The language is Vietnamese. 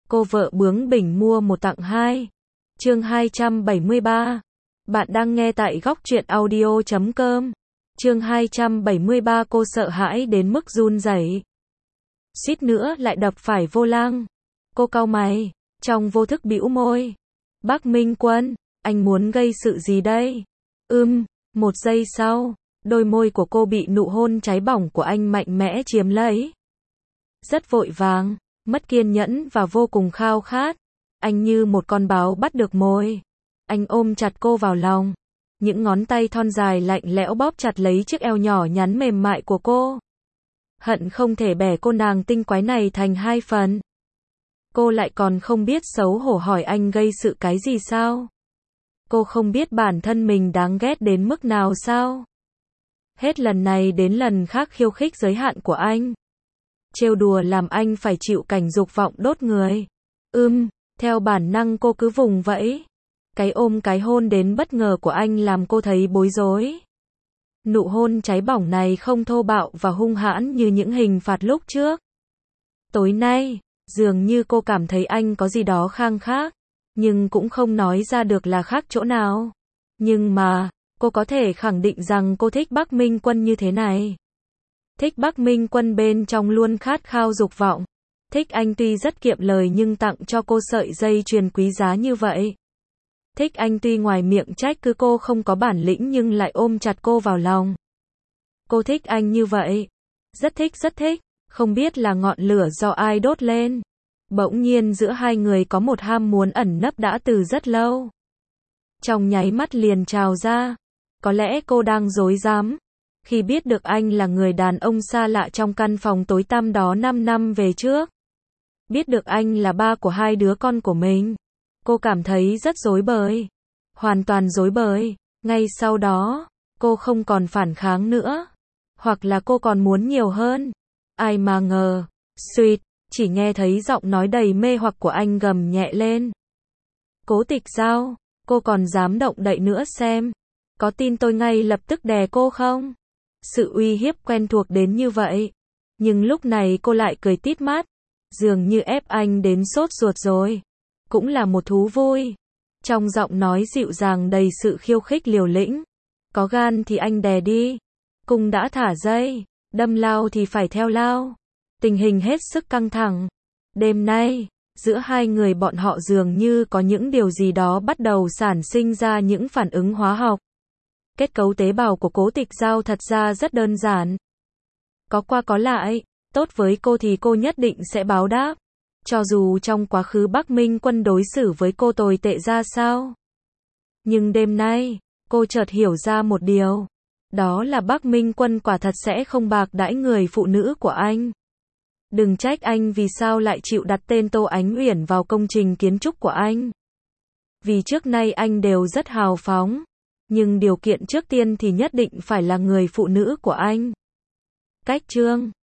Cô vợ bướng bỉnh mua một tặng hai. Chương 273. Bạn đang nghe tại góc truyện audio.com. Chương 273. Cô sợ hãi đến mức run rẩy, suýt nữa lại đập phải vô lăng. Cô cau mày, trong vô thức bĩu môi. Bác Minh Quân, anh muốn gây sự gì đây? Một giây sau, đôi môi của cô bị nụ hôn cháy bỏng của anh mạnh mẽ chiếm lấy. Rất vội vàng, mất kiên nhẫn và vô cùng khao khát. Anh như một con báo bắt được mồi. Anh ôm chặt cô vào lòng. Những ngón tay thon dài lạnh lẽo bóp chặt lấy chiếc eo nhỏ nhắn mềm mại của cô. Hận không thể bẻ cô nàng tinh quái này thành hai phần. Cô lại còn không biết xấu hổ hỏi anh gây sự cái gì sao? Cô không biết bản thân mình đáng ghét đến mức nào sao? Hết lần này đến lần khác khiêu khích giới hạn của anh. Trêu đùa làm anh phải chịu cảnh dục vọng đốt người. Theo bản năng cô cứ vùng vẫy. Cái ôm cái hôn đến bất ngờ của anh làm cô thấy bối rối. Nụ hôn cháy bỏng này không thô bạo và hung hãn như những hình phạt lúc trước. Tối nay, dường như cô cảm thấy anh có gì đó khác, nhưng cũng không nói ra được là khác chỗ nào. Nhưng mà, cô có thể khẳng định rằng cô thích Bắc Minh Quân như thế này. Thích Bắc Minh Quân bên trong luôn khát khao dục vọng. Thích anh tuy rất kiệm lời nhưng tặng cho cô sợi dây chuyền quý giá như vậy. Thích anh tuy ngoài miệng trách cứ cô không có bản lĩnh nhưng lại ôm chặt cô vào lòng. Cô thích anh như vậy. Rất thích, không biết là ngọn lửa do ai đốt lên. Bỗng nhiên giữa hai người có một ham muốn ẩn nấp đã từ rất lâu. Trong nháy mắt liền trào ra. Có lẽ cô đang rối rắm khi biết được anh là người đàn ông xa lạ trong căn phòng tối tăm đó 5 năm về trước. Biết được anh là ba của hai đứa con của mình. Cô cảm thấy rất rối bời. Hoàn toàn rối bời. Ngay sau đó, cô không còn phản kháng nữa. Hoặc là cô còn muốn nhiều hơn. Ai mà ngờ. Suýt, chỉ nghe thấy giọng nói đầy mê hoặc của anh gầm nhẹ lên. Cố Tịch Giao, cô còn dám động đậy nữa xem. Có tin tôi ngay lập tức đè cô không? Sự uy hiếp quen thuộc đến như vậy. Nhưng lúc này cô lại cười tít mắt. Dường như ép anh đến sốt ruột rồi. Cũng là một thú vui. Trong giọng nói dịu dàng đầy sự khiêu khích liều lĩnh. Có gan thì anh đè đi. Cung đã thả dây. Đâm lao thì phải theo lao. Tình hình hết sức căng thẳng. Đêm nay, giữa hai người bọn họ dường như có những điều gì đó bắt đầu sản sinh ra những phản ứng hóa học. Kết cấu tế bào của Cố Tịch Giao thật ra rất đơn giản. Có qua có lại, tốt với cô thì cô nhất định sẽ báo đáp. Cho dù trong quá khứ Bắc Minh Quân đối xử với cô tồi tệ ra sao. Nhưng đêm nay, cô chợt hiểu ra một điều. Đó là Bắc Minh Quân quả thật sẽ không bạc đãi người phụ nữ của anh. Đừng trách anh vì sao lại chịu đặt tên Tô Ánh Uyển vào công trình kiến trúc của anh. Vì trước nay anh đều rất hào phóng. Nhưng điều kiện trước tiên thì nhất định phải là người phụ nữ của anh. Cách chương